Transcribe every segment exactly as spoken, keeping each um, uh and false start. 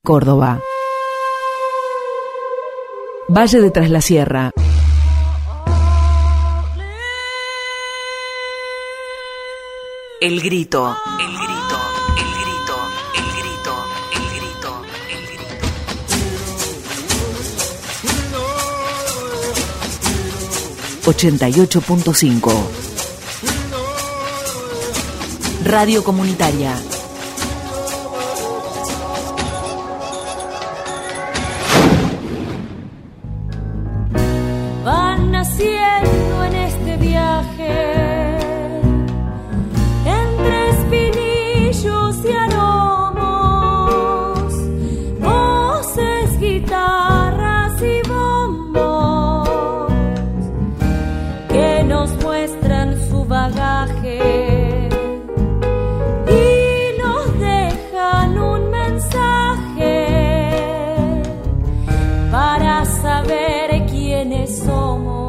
Córdoba. Valle de Tras la Sierra. El grito, el grito, el grito, el grito, el grito, el grito. ochenta y ocho punto cinco. Radio Comunitaria. Van naciendo en este viaje entre espinillos y aromos, voces, guitarras y bombos que nos muestran su bagaje y nos dejan un mensaje para saber quiénes somos.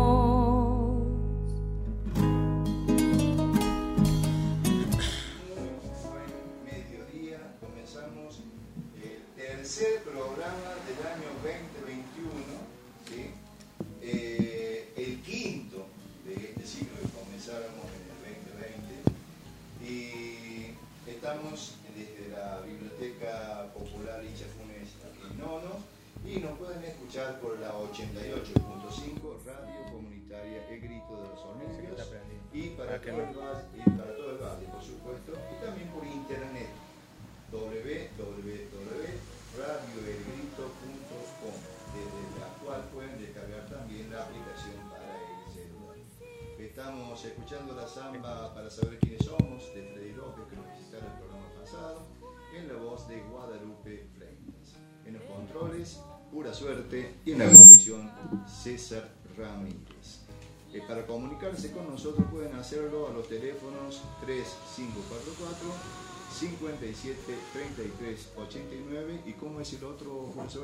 Tercer programa del año veinte veintiuno, ¿sí? eh, el quinto de este ciclo que comenzáramos en el veinte veinte, y estamos desde la Biblioteca Popular Licha Funes aquí en Nono, y nos pueden escuchar por la ochenta y ocho punto cinco Radio Comunitaria El Grito de los Olmos, y para, todo el valle, y para todo el valle, por supuesto, y también por internet doble u doble u doble u punto radio el grito punto com, desde la cual pueden descargar también la aplicación para el celular. Estamos escuchando la samba Para Saber Quiénes Somos de Freddy López, que nos visitaron el programa pasado, en la voz de Guadalupe Freitas. En los controles, Pura Suerte, y en la conducción, César Ramírez. Eh, para comunicarse con nosotros pueden hacerlo a los teléfonos tres cinco cuatro cuatro cincuenta y siete treinta y tres ochenta y nueve, y ¿cómo es el otro, profesor?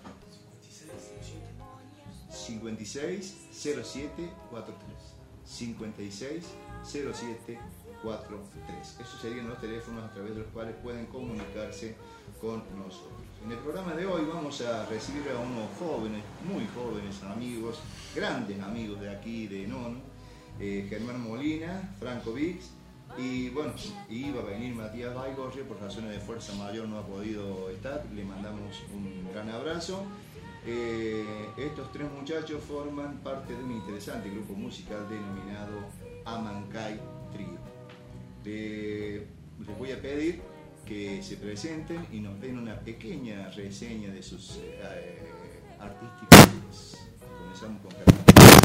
cincuenta y seis cero siete cuarenta y tres cincuenta y seis cero siete cuarenta y tres. Esos serían los teléfonos a través de los cuales pueden comunicarse con nosotros. En el programa de hoy vamos a recibir a unos jóvenes, muy jóvenes amigos, grandes amigos de aquí de Nono, eh, Germán Molina, Franco Vix, y bueno, iba a venir Matías Baigorria, por razones de fuerza mayor no ha podido estar, le mandamos un gran abrazo. Eh, estos tres muchachos forman parte de un interesante grupo musical denominado Amancay Trío. Eh, les voy a pedir que se presenten y nos den una pequeña reseña de sus eh, artísticos. Comenzamos con Germán.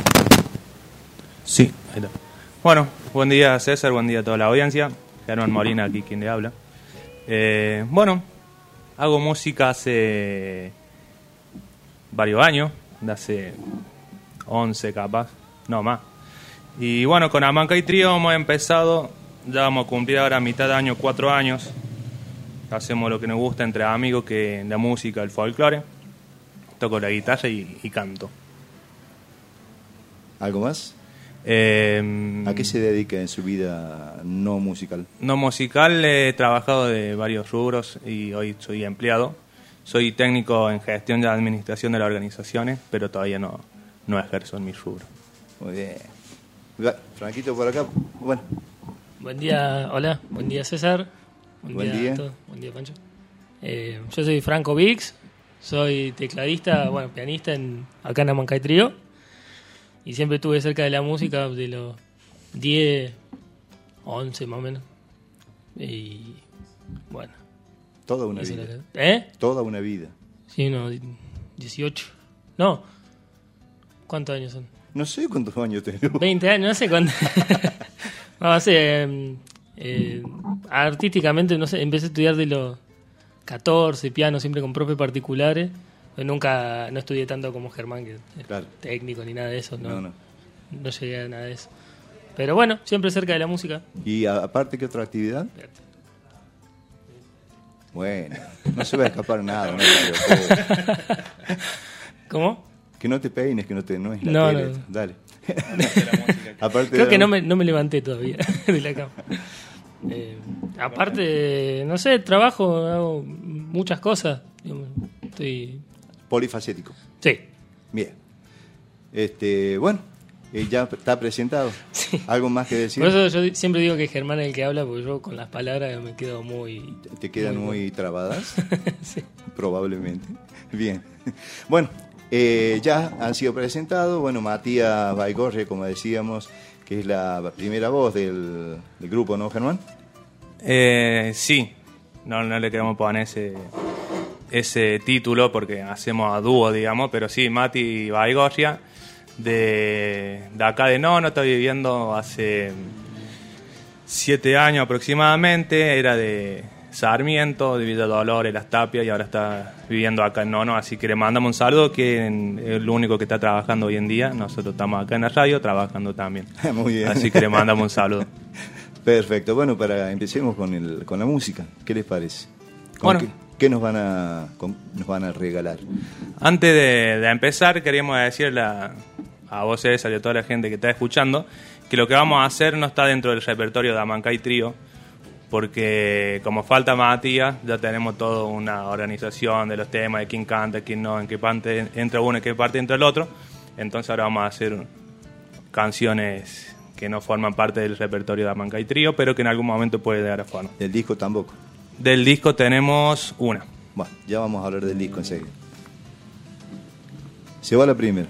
Sí, ahí está. Bueno, buen día César, buen día a toda la audiencia. Germán Molina, aquí quien le habla. Eh, bueno, hago música hace varios años, de hace once capaz, no más. Y bueno, con Amancay Trío hemos empezado, ya vamos a cumplir ahora a mitad de año, cuatro años. Hacemos lo que nos gusta entre amigos, que la música, el folclore. Toco la guitarra y, y canto. ¿Algo más? Eh, ¿A qué se dedica en su vida no musical? No musical, he trabajado de varios rubros y hoy soy empleado. Soy técnico en gestión de administración de las organizaciones, pero todavía no, no ejerzo en mi rubro. Muy bien. Franquito por acá. Bueno. Buen día, hola. Buen día César. Buen, Buen día, día. a todos. Buen día Pancho. Eh, yo soy Franco Vix, soy tecladista, bueno, pianista en, acá en Amancay Trío. Y siempre estuve cerca de la música de los diez, once más o menos. Y bueno. Toda una vida. vida. ¿Eh? Toda una vida. Sí, no, dieciocho. No. ¿Cuántos años son? No sé cuántos años tengo. veinte años, no sé cuántos. No, sé. Eh, eh, artísticamente, no sé, empecé a estudiar de los catorce, piano, siempre con profes particulares. Nunca, no estudié tanto como Germán, que es claro. técnico ni nada de eso, no, no, no. no llegué a nada de eso. Pero bueno, siempre cerca de la música. ¿Y a, aparte qué otra actividad? Bueno, no se va a escapar nada, ¿no? ¿Cómo? Que no te peines, que no te no es la no, tele. No. Dale. Aparte Creo de que la... no me, no me levanté todavía de la cama. Eh, aparte, no sé, trabajo, hago muchas cosas. estoy... Polifacético. Sí. Bien. Este, bueno, eh, ya está presentado. Sí. ¿Algo más que decir? Por eso yo di- siempre digo que Germán es el que habla, porque yo con las palabras me quedo muy... ¿Te quedan muy, muy trabadas? Sí. Probablemente. Bien. Bueno, eh, ya han sido presentados. Bueno, Matías Baigorria, como decíamos, que es la primera voz del, del grupo, ¿no, Germán? Eh, sí, no, no le queremos poner ese, ese título porque hacemos a dúo, digamos, pero sí, Mati Baigorria, de, de acá de Nono, está viviendo hace siete años aproximadamente, era de Sarmiento, de Villa Dolores, Las Tapias, y ahora está viviendo acá en Nono, así que le mandamos un saludo, que es el único que está trabajando hoy en día. Nosotros estamos acá en la radio trabajando también. Muy bien. Así que le mandamos un saludo. Perfecto. Bueno, para empecemos con el con la música. ¿Qué les parece? ¿Con Bueno. qué, qué nos van a con- nos van a regalar? Antes de, de empezar, queríamos decirle a, a vos, César, y a toda la gente que está escuchando, que lo que vamos a hacer no está dentro del repertorio de Amancay Trío, porque como falta Matías, ya tenemos toda una organización de los temas, de quién canta, quién no, en qué parte entra uno, en qué parte entra el otro. Entonces ahora vamos a hacer canciones que no forman parte del repertorio de Amancay Trío, pero que en algún momento puede dar a formar. Del disco tampoco. Del disco tenemos una. Bueno, ya vamos a hablar del disco enseguida. Se va la primera.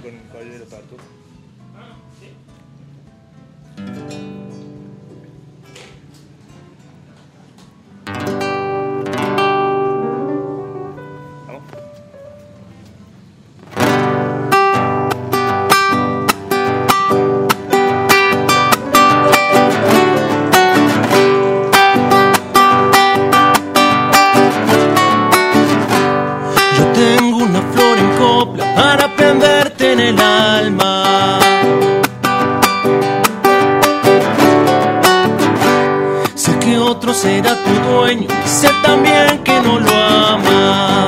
Yo tengo una flor en copla para prenderte en el alma. Sé que otro será tu dueño, y sé también que no lo ama.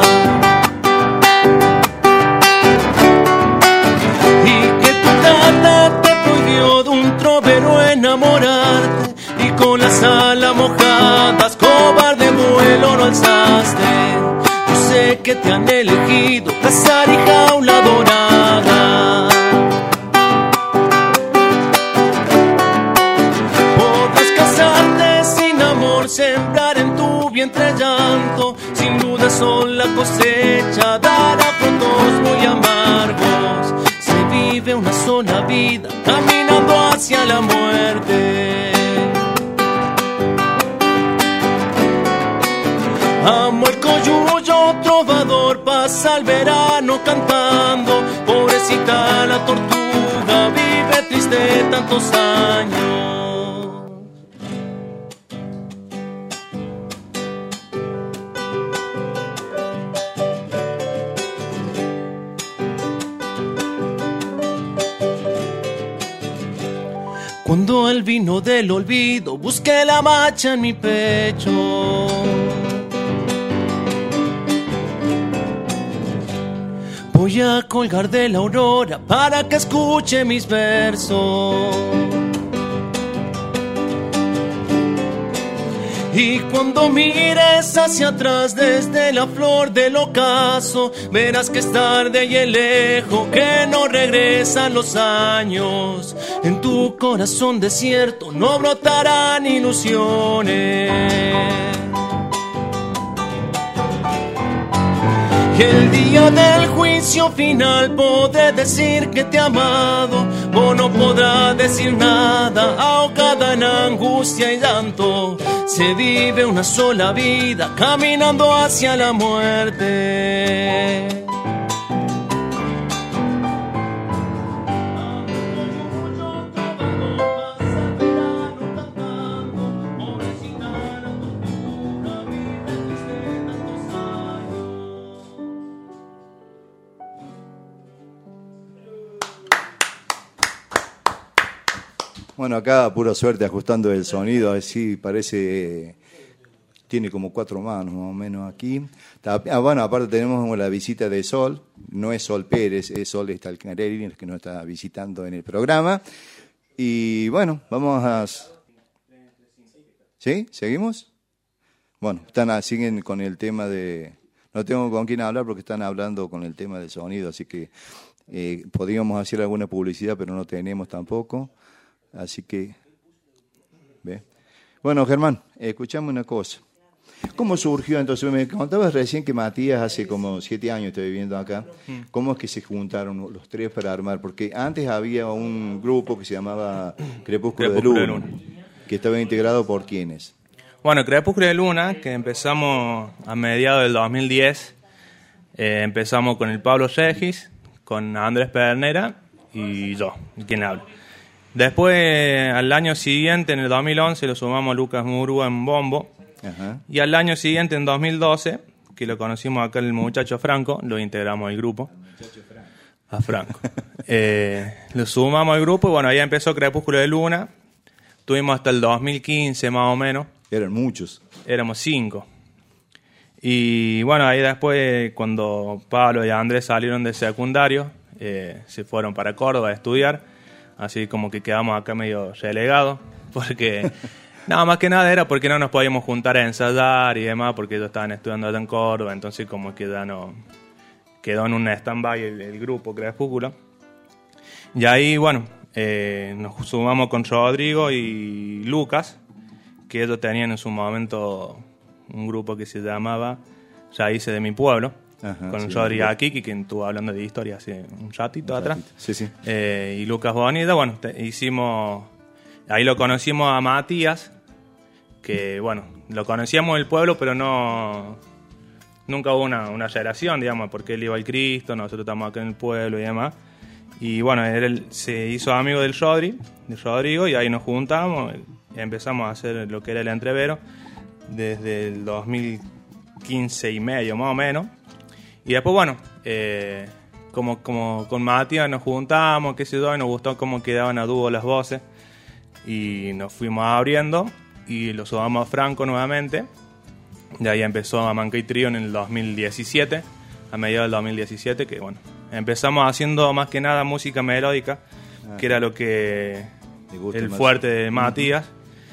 Y que tu tata te prohibió de un trovero enamorarte, y con las alas mojadas cobarde vuelo no alzaste. Yo sé que te han elegido cazar y jaula dorada. Podrás casarte sin amor, sembrar en tu vientre llanto. Sin duda son la cosecha, dará frutos muy amargos. Se vive una sola vida, caminando hacia la muerte. Amo el coyuyo trovador, pasa el verano cantando. Pobrecita la tortuga, vive triste tantos años. Cuando el vino del olvido busqué la macha en mi pecho, voy a colgar de la aurora para que escuche mis versos. Y cuando mires hacia atrás desde la flor del ocaso, verás que es tarde y el lejos, que no regresan los años. En tu corazón desierto no brotarán ilusiones. Y el día del juicio final podré decir que te he amado, vos no podrás decir nada, ahogada en angustia y llanto. Se vive una sola vida, caminando hacia la muerte. Bueno, acá pura suerte ajustando el sonido, así parece, tiene como cuatro manos más o menos aquí. Ah, bueno, aparte tenemos la visita de Sol, no es Sol Pérez, es Sol Stalcarelli, el que nos está visitando en el programa. Y bueno, vamos a... ¿Sí? ¿Seguimos? Bueno, están, siguen con el tema de no tengo con quién hablar porque están hablando con el tema del sonido, así que eh, podríamos hacer alguna publicidad, pero no tenemos tampoco. Así que, ¿ve? Bueno, Germán, escuchame una cosa. ¿Cómo surgió entonces? Me contabas recién que Matías hace como siete años está viviendo acá. ¿Cómo es que se juntaron los tres para armar? Porque antes había un grupo que se llamaba Crepúsculo, Crepúsculo de Luna, de Luna, que estaba integrado por ¿quiénes? Bueno, Crepúsculo de Luna, que empezamos a mediados del dos mil diez, eh, empezamos con el Pablo Regis, con Andrés Pernera y yo, quien habla. Después, al año siguiente, en el dos mil once, lo sumamos a Lucas Murúa en bombo. Ajá. Y al año siguiente, en dos mil doce, que lo conocimos acá el muchacho Franco, lo integramos al grupo. A Franco. eh, lo sumamos al grupo y bueno, ahí empezó Crepúsculo de Luna. Tuvimos hasta el dos mil quince más o menos. Eran muchos. Éramos cinco. Y bueno, ahí después, cuando Pablo y Andrés salieron del secundario, eh, se fueron para Córdoba a estudiar. Así como que quedamos acá medio relegados. Porque... Nada más que nada era porque no nos podíamos juntar a ensayar y demás, porque ellos estaban estudiando allá en Córdoba, entonces como que ya no quedó en un stand-by el, el grupo Crepúsculo. Y ahí, bueno, eh, nos sumamos con Rodrigo y Lucas, que ellos tenían en su momento un grupo que se llamaba Raíces de mi pueblo, Ajá, con sí, Rodrigo sí. Akiki, quien estuvo hablando de historia hace un ratito Un atrás. ratito. Sí, sí. Eh, y Lucas Bonita, bueno, te, hicimos... Ahí lo conocimos a Matías, que bueno, lo conocíamos del pueblo, pero no nunca hubo una, una relación, digamos, porque él iba al Cristo, nosotros estamos acá en el pueblo y demás. Y bueno, él se hizo amigo del Rodri, de Rodrigo, y ahí nos juntamos y empezamos a hacer lo que era el entrevero desde el dos mil quince y medio, más o menos. Y después, bueno, eh, como, como con Matías nos juntamos, qué sé yo, y nos gustó cómo quedaban a dúo las voces. Y nos fuimos abriendo y lo sumamos a Franco nuevamente. De ahí empezó a Mancay Trío en el dos mil diecisiete, a mediados del dos mil diecisiete, que bueno, empezamos haciendo más que nada música melódica, ah, que era lo que el más fuerte de Matías.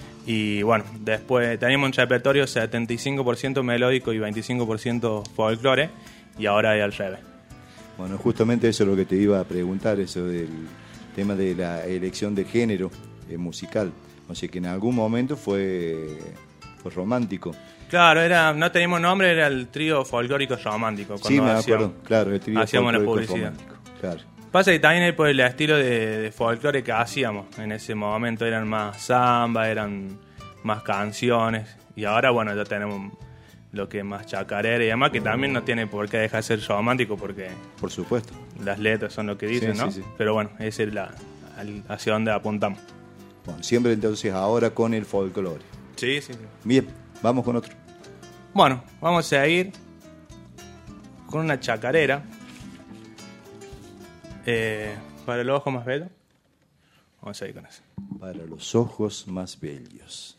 Y bueno, después teníamos un repertorio setenta y cinco por ciento melódico y veinticinco por ciento folclore, y ahora es al revés. Bueno, justamente eso es lo que te iba a preguntar, eso del tema de la elección de género musical, o sea que en algún momento fue, fue romántico. Claro, era, no teníamos nombre, era el trío folclórico romántico. Sí, me hacíamos, acuerdo, claro, el trío hacíamos la folclórico publicidad. romántico, claro. Pasa que también por el estilo de, de folclore que hacíamos en ese momento, eran más samba, eran más canciones, y ahora bueno, ya tenemos lo que es más chacarera y demás, que también no tiene por qué dejar de ser romántico, porque por supuesto las letras son lo que dicen, sí, ¿no? Sí, sí. Pero bueno, esa es la, hacia donde apuntamos. Bueno, siempre entonces ahora con el folclore. Sí, sí, sí. Bien, vamos con otro. Bueno, vamos a ir con una chacarera. Eh, para los ojos más bellos. Vamos a ir con eso. Para los ojos más bellos.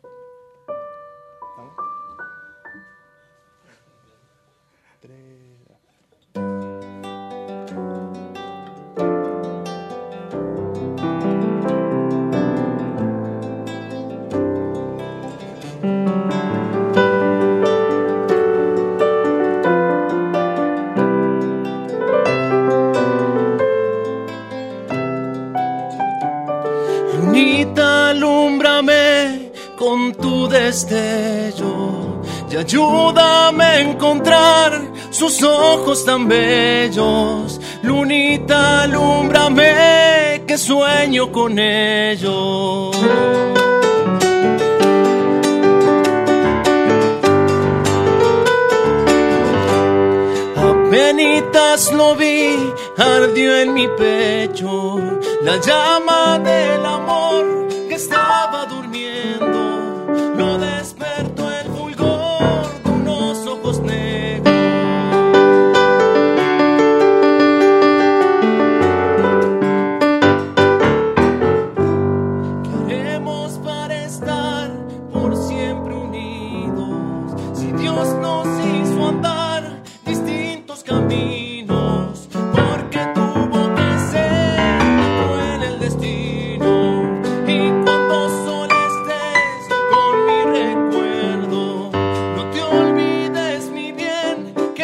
Lunita, alúmbrame con tu destello y ayúdame a encontrar sus ojos tan bellos. Lunita, alúmbrame que sueño con ellos. Apenitas lo vi, ardió en mi pecho la llama del amor que estaba durmiendo. Lo despertó el fulgor de unos ojos negros. ¿Qué haremos para estar por siempre unidos? Si Dios nos hizo andar distintos caminos, porque tuvo que ser cruel el destino. Y cuando solo estés con mi recuerdo, no te olvides, mi bien,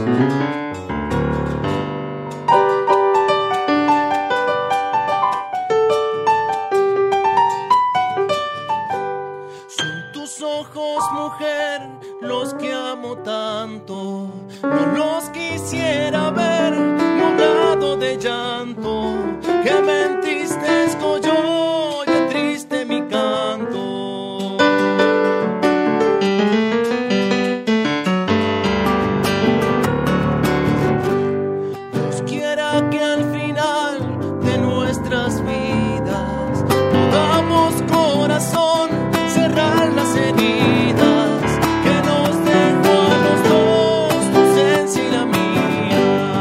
Son tus ojos, mujer, los que amo tanto. No los quisiera ver nublado de llanto, que me entristezco yo y es triste mi canto. Dios quiera que al final de nuestras vidas podamos, corazón, cerrar las heridas que nos dejó a los dos tu ausencia y la mía.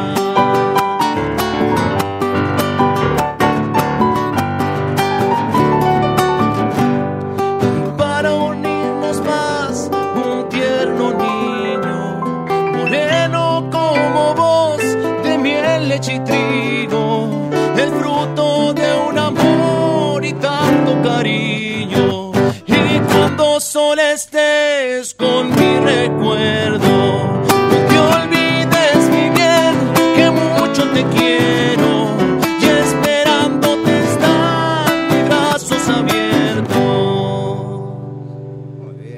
Para unirnos más, un tierno niño, moreno como vos, de miel, leche y trigo, el fruto de un amor y tanto cariño. Y cuando sola estés con mi recuerdo, no te olvides, mi bien, que mucho te quiero, y esperándote están mis brazos abiertos. Muy bien.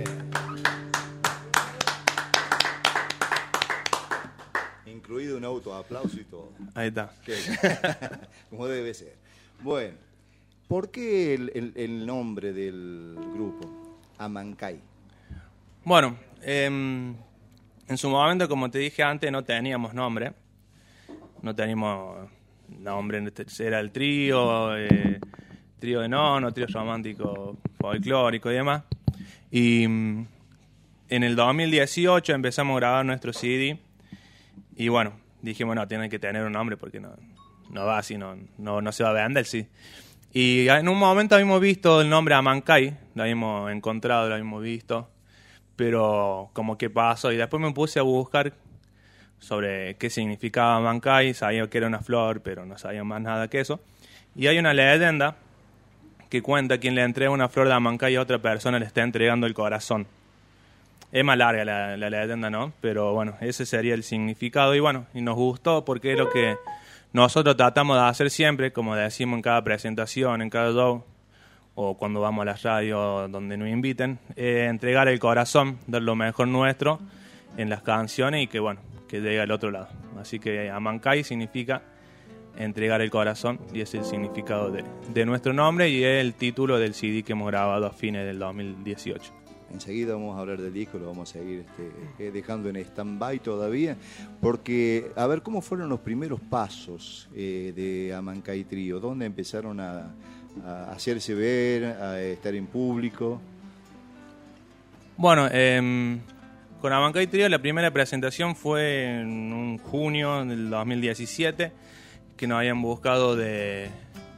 Incluido un autoaplauso y todo. Ahí está. Que- Como debe ser. Bueno, ¿por qué el, el- el nombre del grupo? Amancay. Bueno, em, en su momento, como te dije antes, no teníamos nombre. No teníamos nombre, era el trío, eh, trío de nono, trío romántico folclórico y demás. Y mm, en el dos mil dieciocho empezamos a grabar nuestro C D. Y bueno, dijimos, no, tiene que tener un nombre porque no, no va así, no, no, no se va a vender el C D. Y en un momento habíamos visto el nombre Amancay, lo habíamos encontrado, lo habíamos visto, pero como que pasó. Y después me puse a buscar sobre qué significaba Amancay, sabía que era una flor, pero no sabía más nada que eso. Y hay una leyenda que cuenta quien le entrega una flor de Amancay a otra persona le está entregando el corazón. Es más larga la, la leyenda, ¿no? Pero bueno, ese sería el significado. Y bueno, y nos gustó porque es lo que nosotros tratamos de hacer siempre, como decimos en cada presentación, en cada show, o cuando vamos a la radio donde nos inviten, eh, entregar el corazón, dar lo mejor nuestro en las canciones y que, bueno, que llegue al otro lado. Así que Amancay significa entregar el corazón y es el significado de, de nuestro nombre y es el título del C D que hemos grabado a fines del dos mil dieciocho. Enseguida vamos a hablar del disco, lo vamos a seguir este, eh, dejando en stand-by todavía, porque, a ver, ¿cómo fueron los primeros pasos eh, de Amancay Trío? ¿Dónde empezaron a, a hacerse ver, a estar en público? Bueno, eh, con Amancay Trío la primera presentación fue en un junio del dos mil diecisiete, que nos habían buscado de...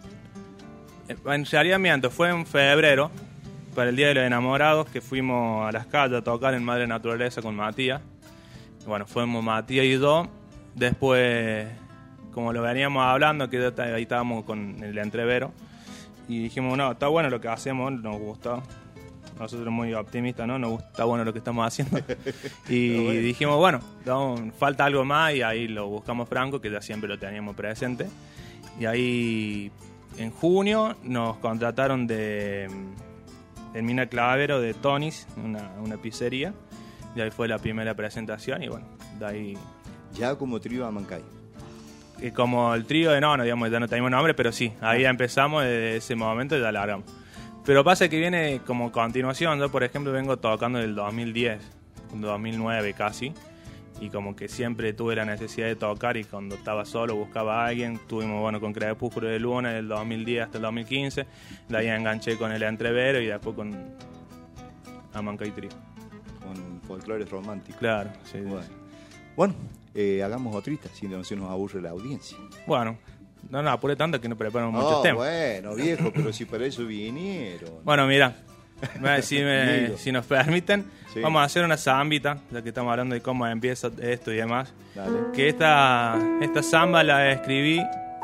En realidad, miento, fue en febrero, para el Día de los Enamorados, que fuimos a las calles a tocar en Madre Naturaleza con Matías. Bueno, fuimos Matías y yo. Después, como lo veníamos hablando, que ahí estábamos con el entrevero, y dijimos, no, está bueno lo que hacemos, nos gusta. Nosotros muy optimistas, ¿no? Nos gusta, está bueno lo que estamos haciendo. Y bueno, dijimos, bueno, no, falta algo más, y ahí lo buscamos Franco, que ya siempre lo teníamos presente. Y ahí, en junio, nos contrataron de... en Mina Clavero de Tonis, una, una pizzería, y ahí fue la primera presentación y bueno, de ahí... Ya como trío Amancay. Y como el trío de no, no, digamos, ya no teníamos nombre, pero sí, ahí ya empezamos, desde ese momento ya largamos. Pero pasa que viene como continuación, yo por ejemplo vengo tocando del dos mil diez, dos mil nueve casi, y como que siempre tuve la necesidad de tocar y cuando estaba solo buscaba a alguien. Tuvimos, bueno, con Crepúsculo de Luna del dos mil diez hasta el dos mil quince, de ahí enganché con el Entrevero y después con Amancay Trío. Con folclores románticos. Claro, sí. Bueno, bueno eh, hagamos otrita, si no se nos aburre la audiencia. Bueno, no nos apure tanto que no preparamos Oh, muchos temas. bueno, viejo, pero si para eso vinieron. Bueno, mira, si, me, si nos permiten, sí, vamos a hacer una zambita, ya que estamos hablando de cómo empieza esto y demás. Dale. Que esta, esta zamba la escribí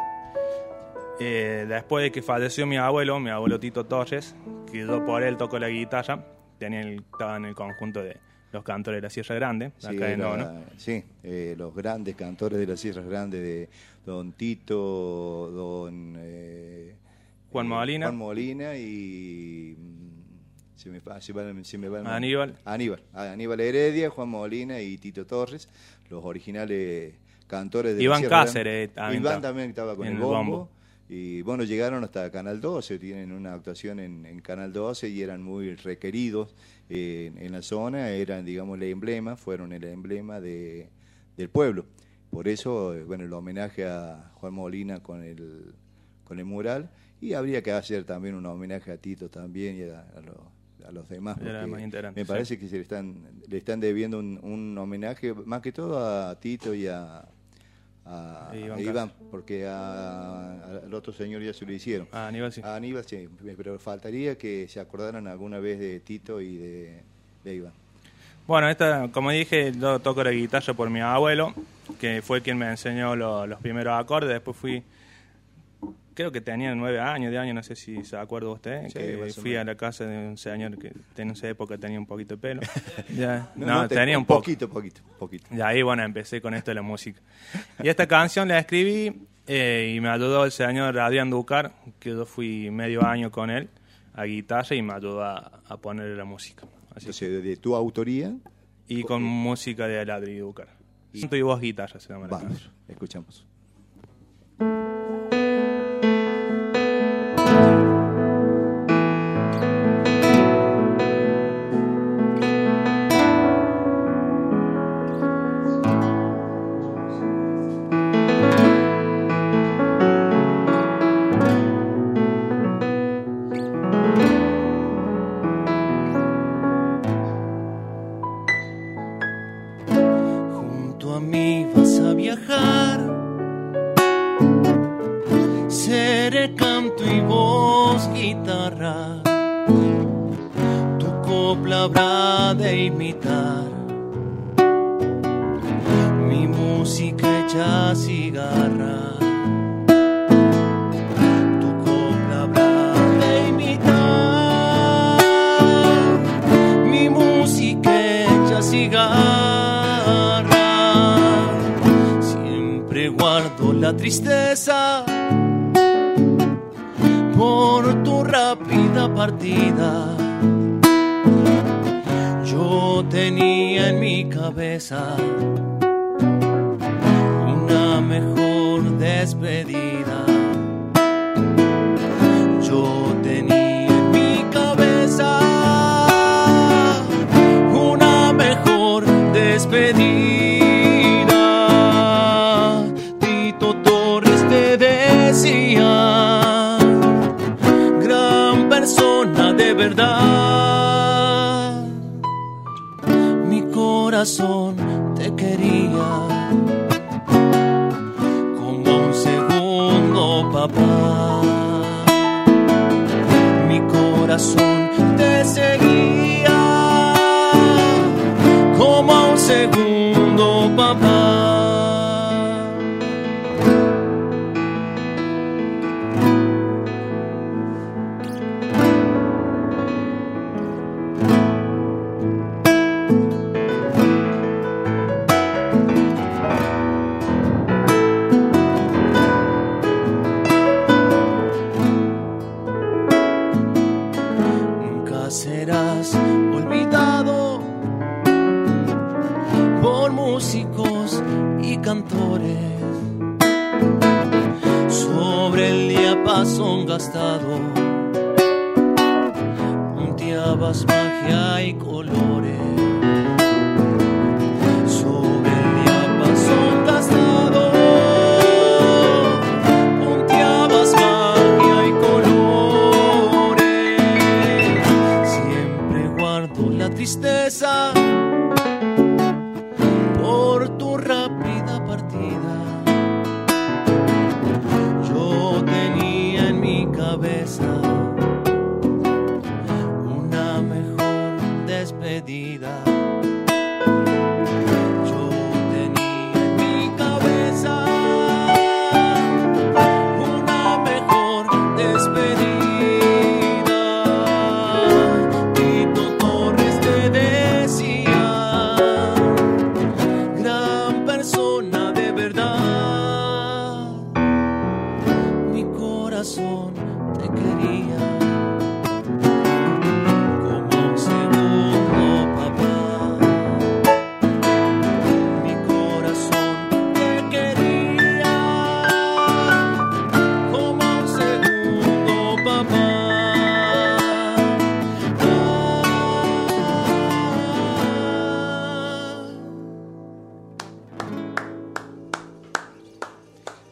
eh, después de que falleció mi abuelo, mi abuelo Tito Torres, que yo por él toco la guitarra, tenía el, estaba en el conjunto de, los cantores de la Sierra Grande, Sí, acá en era- Nono. sí, eh, los grandes cantores de las Sierras Grandes, de don Tito, don eh, Juan eh, Molina. Juan Molina y mm, se me, va- se va- se me va el nombre. Aníbal. Aníbal, ah, Aníbal Heredia, Juan Molina y Tito Torres, los originales cantores de Iván la Sierra Cáceres Grande. también Iván está también estaba con en el el bombo. bombo. Y bueno, llegaron hasta Canal doce, tienen una actuación en, en Canal doce y eran muy requeridos eh, en, en la zona, eran, digamos, el emblema, fueron el emblema de, del pueblo. Por eso, eh, bueno, el homenaje a Juan Molina con el, con el mural, y habría que hacer también un homenaje a Tito también y a, a, los, a los demás. Era porque más integrante, me sí. parece que se le están, le están debiendo un, un homenaje, más que todo a Tito y a... a, E Iván a Iván, porque a- a- al otro señor ya se lo hicieron. Ah, Aníbal sí. A Aníbal sí, pero faltaría que se acordaran alguna vez de Tito y de, de Iván. Bueno, esta, como dije, yo toco la guitarra por mi abuelo, que fue quien me enseñó lo- los primeros acordes. Después fui, creo que tenía nueve años, de años, no sé si se acuerda usted, Sí, que más o fui a menos. la casa de un señor que en esa época tenía un poquito de pelo. Ya, No, no, no, te- tenía un poco. poquito, poquito, poquito. Y ahí, bueno, empecé con esto de la música. Y esta canción la escribí eh, y me ayudó el señor Adrián Ducar, que yo fui medio año con él a guitarra y me ayudó a, a ponerle la música. Así Entonces, de, de tu autoría, y con música de Adri Ducar. Y voz guitarra se llama la vamos, canción. escuchamos. Junto a mí vas a viajar, seré canto y voz guitarra, tu copla habrá de imitar, mi música hecha cigarra. Tu copla habrá de imitar, mi música hecha cigarra. Siempre guardo la tristeza por tu rápida partida. Yo tenía en mi cabeza una mejor despedida. Yo tenía en mi cabeza una mejor despedida. Tito Torres te decía, gran persona de verdad, mi corazón te quería como un segundo papá. Mi corazón te seguía como a un segundo papá. Nunca serás olvidado por músicos y cantores. Sobre el diapasón gastado punteabas magia y colores. Sobre el diapasón gastado punteabas magia y colores. Siempre guardo la tristeza por tu rápida partida. Yo tenía en mi cabeza una mejor despedida.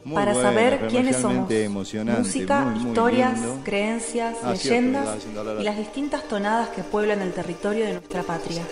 Muy para bueno, saber pero quiénes somos. realmente emocionante, Música, muy, muy historias, lindo. creencias, Ah, cierto, leyendas estaba haciendo hablar a- y las distintas tonadas que pueblan el territorio de nuestra patria.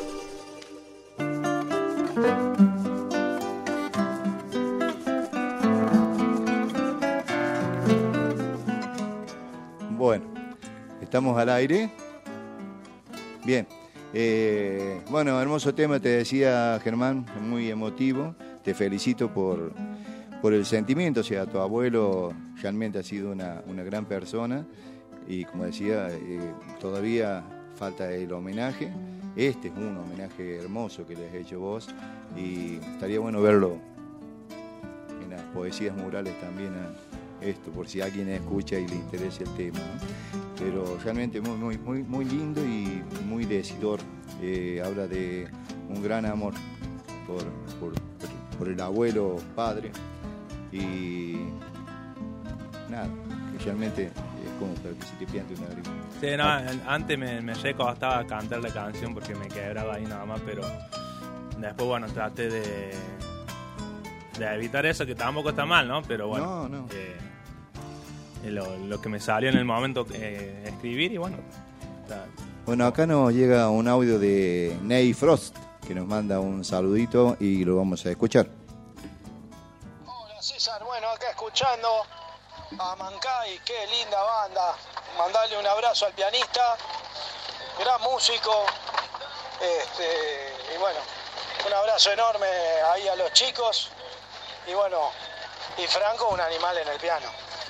Bueno, estamos al aire. Bien. Eh, bueno, hermoso tema, te decía Germán, muy emotivo. Te felicito por, por el sentimiento. O sea, tu abuelo realmente ha sido una, una gran persona. Y como decía, eh, todavía falta el homenaje. Este es un homenaje hermoso que le has hecho vos. Y estaría bueno verlo en las poesías murales también a esto, por si alguien escucha y le interesa el tema, ¿no? Pero realmente muy, muy, muy, muy lindo y muy decidor. Eh, habla de un gran amor por, por, por el abuelo padre y nada, que realmente es como que se te piante una lágrima. Sí, no, antes me, me recostaba cantar la canción porque me quebraba ahí nada más, pero después, bueno, traté de, de evitar eso, que tampoco está mal, ¿no? Pero bueno, No, no. eh, lo, lo que me salió en el momento eh, escribir y bueno. Está. Bueno, acá nos llega un audio de Ney Frost que nos manda un saludito y lo vamos a escuchar. Hola César, bueno, acá escuchando a Mancay, qué linda banda. Mandarle un abrazo al pianista, gran músico. Este, y bueno, un abrazo enorme ahí a los chicos. Y bueno, y Franco, un animal en el piano.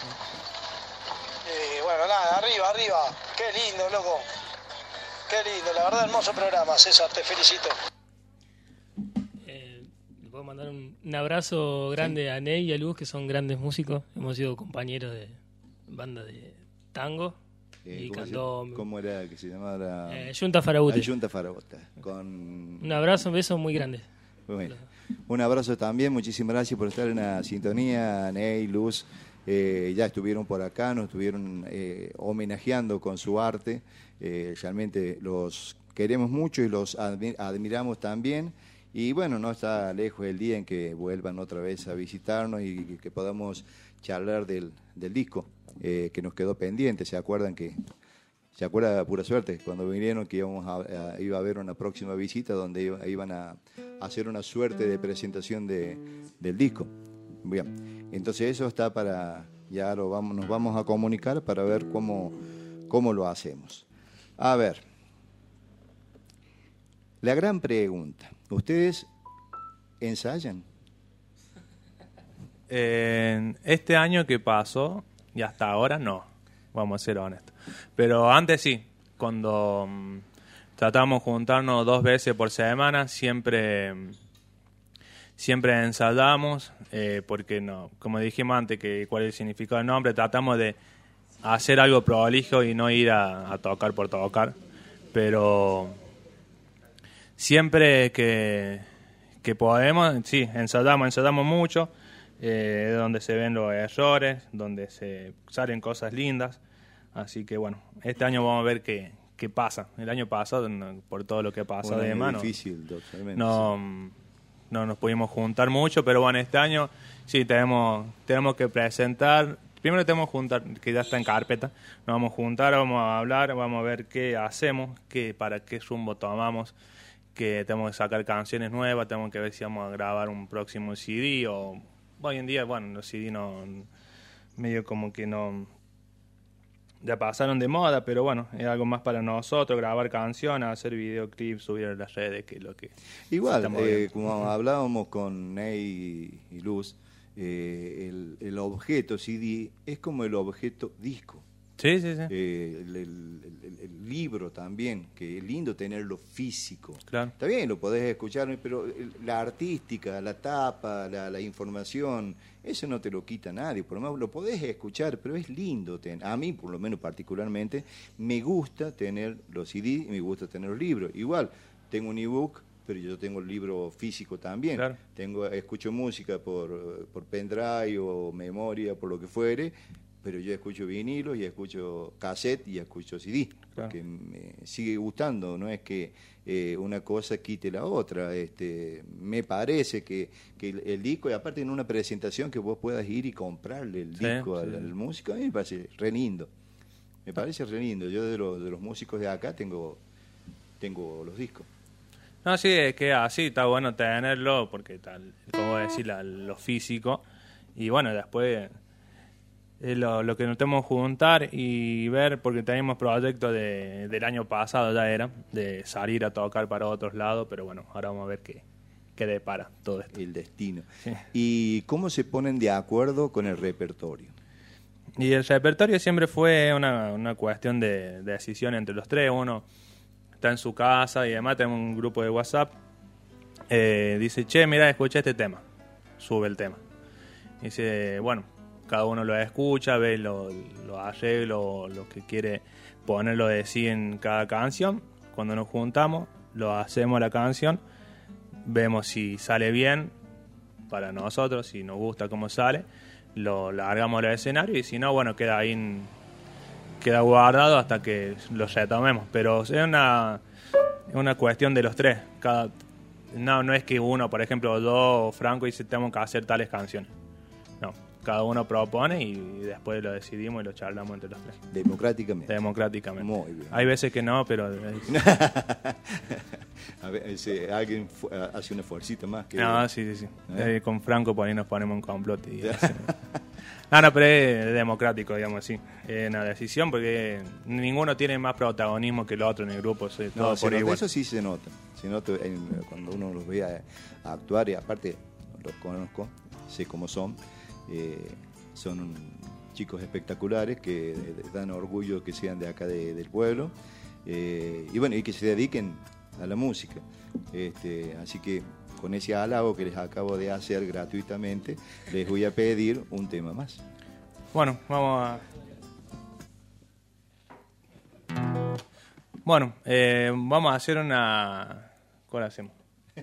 Y bueno, nada, arriba, arriba. Qué lindo, loco. Qué lindo, la verdad, hermoso programa, César, te felicito. Eh, le puedo mandar un, un abrazo grande, sí, a Ney y a Luz, que son grandes músicos. Hemos sido compañeros de banda de tango Eh, y ¿cómo, cantó. se, ¿Cómo era que se llamaba? Eh, Yunta Farabuti. Ah, Yunta Farabuti. Con... Un abrazo, un beso muy grande. Bueno, un abrazo también, muchísimas gracias por estar en la sintonía, Ney, Luz. Eh, ya estuvieron por acá, nos estuvieron eh, homenajeando con su arte. Eh, realmente los queremos mucho y los admi- admiramos también. Y bueno, no está lejos el día en que vuelvan otra vez a visitarnos y que podamos charlar del, del disco eh, que nos quedó pendiente. ¿Se acuerdan que, se acuerda Pura Suerte cuando vinieron que íbamos a, a, iba a haber una próxima visita donde iba, iban a, a hacer una suerte de presentación de, del disco? Bien, entonces eso está para, ya lo vamos, nos vamos a comunicar para ver cómo, cómo lo hacemos. A ver, la gran pregunta, ¿ustedes ensayan? Eh, este año que pasó y hasta ahora no, vamos a ser honestos. Pero antes sí, cuando um, tratamos de juntarnos dos veces por semana, siempre... Um, Siempre ensayamos, eh, porque no, como dijimos antes, que cuál es el significado del nombre, tratamos de hacer algo prolijo y no ir a, a tocar por tocar, pero siempre que, que podemos, sí, ensayamos, ensayamos mucho, eh, es donde se ven los errores, donde se salen cosas lindas, así que bueno, este año vamos a ver qué, qué pasa. El año pasado, no, por todo lo que pasó de mano, difícil, totalmente. No... No nos pudimos juntar mucho, pero bueno, este año sí tenemos tenemos que presentar. Primero tenemos que juntar, que ya está en carpeta. Nos vamos a juntar, vamos a hablar, vamos a ver qué hacemos, qué, para qué rumbo tomamos, que tenemos que sacar canciones nuevas, tenemos que ver si vamos a grabar un próximo C D o hoy en día, bueno, los C D no, medio como que no, ya pasaron de moda, pero bueno, es algo más para nosotros, grabar canciones, hacer videoclips, subir a las redes, que es lo que... Igual, eh, como hablábamos con Ney y Luz, eh, el, el objeto C D es como el objeto disco. Sí, sí, sí. Eh, el, el, el, el libro también, que es lindo tenerlo físico. Claro. Está bien, lo podés escuchar, pero la artística, la tapa, la, la información, eso no te lo quita nadie. Por lo menos lo podés escuchar, pero es lindo. Ten, a mí, por lo menos particularmente, me gusta tener los C D y me gusta tener los libros. Igual, tengo un ebook, pero yo tengo el libro físico también. Claro. Tengo, escucho música por, por pendrive o memoria, por lo que fuere. pero yo escucho vinilo y escucho cassette y escucho C D, porque claro. me sigue gustando, no es que eh, una cosa quite la otra. Este, me parece que, que el, el disco, y aparte en una presentación que vos puedas ir y comprarle el sí, disco sí. Al, al músico, a mí me parece re lindo, me parece re lindo. Yo de, lo, de los músicos de acá tengo, tengo los discos. No, sí, es que así está bueno tenerlo, porque tal, como decir, la, lo físico, y bueno, después eh, lo, lo que nos tenemos que juntar y ver, porque tenemos proyectos de, del año pasado ya era, de salir a tocar para otros lados, pero bueno, ahora vamos a ver qué, qué depara todo esto. El destino. Sí. ¿Y cómo se ponen de acuerdo con el repertorio? Y el repertorio siempre fue una, una cuestión de, de decisión entre los tres. Uno está en su casa y además tenemos un grupo de WhatsApp. Eh, dice, che, mira, escucha este tema. Sube el tema. Dice, bueno, cada uno lo escucha, ve los lo arreglos, lo que quiere ponerlo de sí en cada canción. Cuando nos juntamos, lo hacemos la canción, vemos si sale bien para nosotros, si nos gusta cómo sale, lo largamos al escenario y si no, bueno, queda ahí en, queda guardado hasta que lo retomemos. Pero es una, es una cuestión de los tres. Cada, no, no es que uno, por ejemplo, yo o Franco dice tenemos que hacer tales canciones. No, cada uno propone y después lo decidimos y lo charlamos entre los tres. Democráticamente. Democráticamente. Muy bien. Hay veces que no, pero... A ver, si alguien fu- hace un esfuercito más. Que... No, sí, sí, sí. ¿Eh? Eh, con Franco por ahí nos ponemos un complot. Y no, no, pero es democrático, digamos así. Es una decisión porque ninguno tiene más protagonismo que el otro en el grupo. Todo no, por igual. Eso sí se nota. Se nota en, cuando uno los ve a, a actuar, y aparte los conozco, sé cómo son. Eh, son un, chicos espectaculares que dan orgullo que sean de acá de, del pueblo. Eh, y bueno, y que se dediquen a la música. Este, así que con ese halago que les acabo de hacer gratuitamente, les voy a pedir un tema más. Bueno, vamos a... Bueno, eh, vamos a hacer una... ¿Cuál hacemos?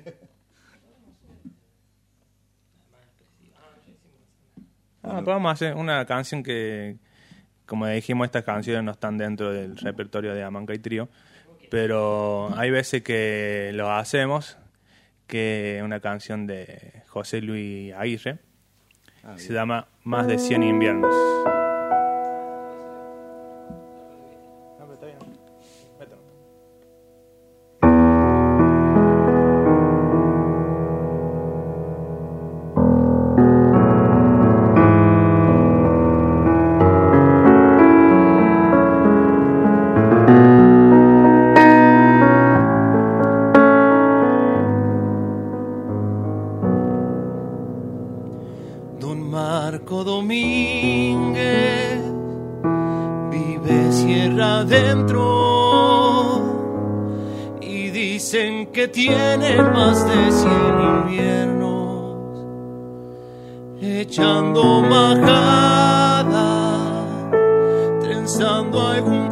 Ah, pues vamos a hacer una canción que, como dijimos, estas canciones no están dentro del repertorio de Amancay Trío, pero hay veces que lo hacemos, que es una canción de José Luis Aguirre, ah, se llama Más de cien inviernos. Que tiene más de cien inviernos echando majada, trenzando algún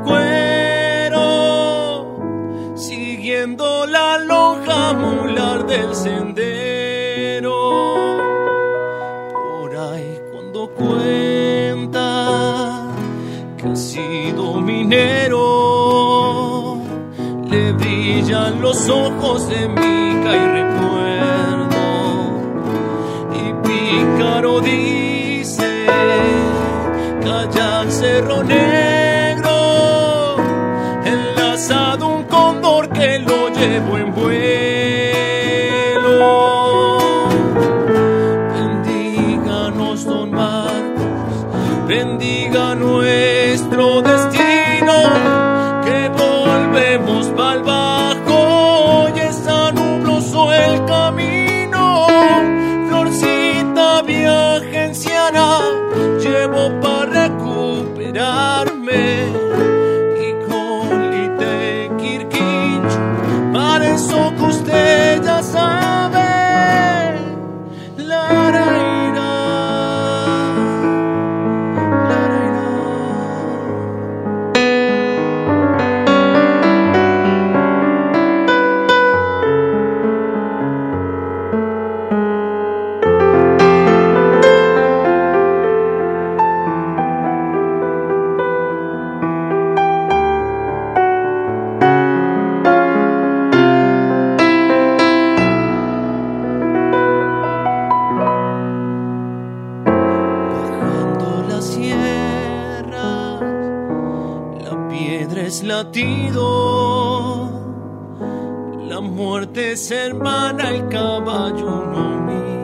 cuero, siguiendo la lonja mular del sendero. Por ahí cuando cuenta que ha sido minero, le brillan los ojos de mica y recuerdo, y pícaro dice, calla el cerro negro, enlazado un cóndor que lo llevó en vuelo. Bendíganos, don Marcos, bendiga nuestro destino, que volvemos pa'l bajo y está nubloso el camino. Florcita viagenciana llevo para recuperarme, y colite quirquincho para eso que usted ya sabe. La, la, es latido, la muerte es hermana, el caballo uno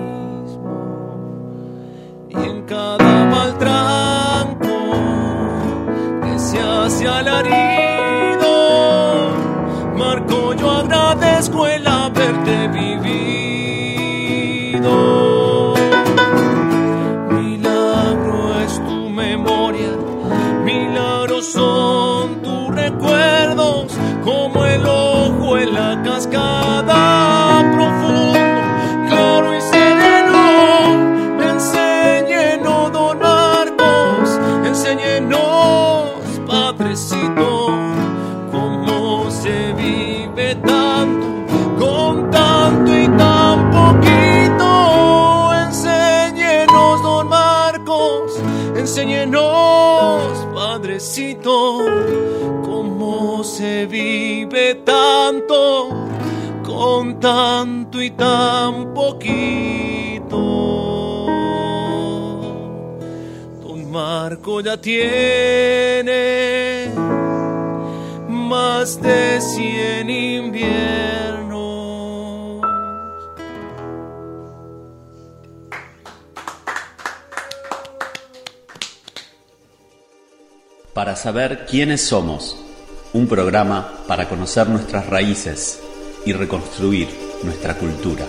mismo. Y en cada mal tranco que se hace alarido, Marco, yo agradezco el haberte vivido. Milagro es tu memoria, milagros son tus recuerdos, como el ojo en la cascada profundo, claro y sereno. Enséñenos, don Marcos, enséñenos, padrecito, cómo se vive tanto, con tanto y tan poquito. Enséñenos, don Marcos, enséñenos, padrecito, cómo se vive tanto, con tanto y tan poquito. Don Marco ya tiene más de cien inviernos. Para saber quiénes somos, un programa para conocer nuestras raíces y reconstruir nuestra cultura.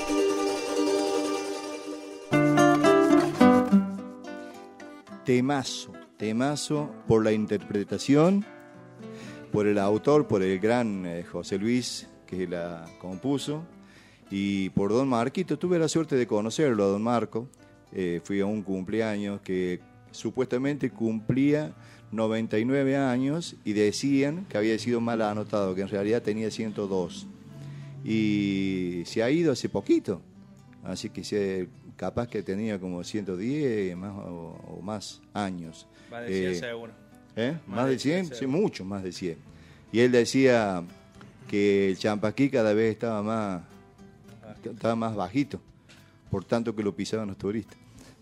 Temazo, temazo por la interpretación, por el autor, por el gran eh, José Luis, que la compuso, y por don Marquito. Tuve la suerte de conocerlo a don Marco. Eh, fui a un cumpleaños que supuestamente cumplía noventa y nueve años y decían que había sido mal anotado, que en realidad tenía ciento dos. Y se ha ido hace poquito, así que se, capaz que tenía como ciento diez más o, o más años. Más de cien eh, seguro. ¿Eh? ¿Más, Más de de cien? cien Sí, mucho más de cien. Y él decía que el Champaquí cada vez estaba más, estaba más bajito, por tanto que lo pisaban los turistas.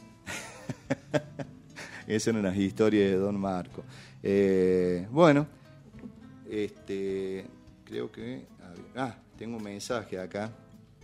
Esa era una historia de don Marco. Eh, bueno, este, creo que... Ah, tengo un mensaje acá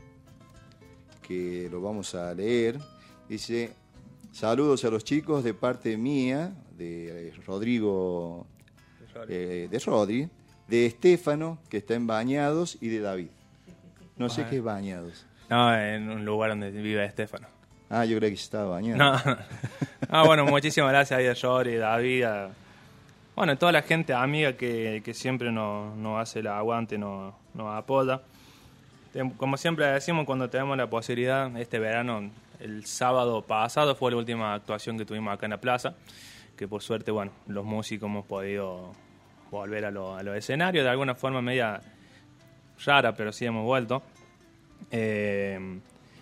que lo vamos a leer. Dice: saludos a los chicos de parte mía, de Rodrigo, eh, de Rodri, de Estefano, que está en Bañados, y de David. No sé Bueno. qué es Bañados. No, en un lugar donde vive Estefano. Ah, yo creí que se estaba bañando. No. Ah, bueno, muchísimas gracias a Rodri, David, a, bueno, toda la gente amiga que, que siempre nos, nos hace el aguante, nos, nos apoya. Como siempre decimos, cuando tenemos la posibilidad, este verano, el sábado pasado fue la última actuación que tuvimos acá en la plaza, que por suerte, bueno, los músicos hemos podido volver a, lo, a los escenarios, de alguna forma media rara, pero sí hemos vuelto. Eh,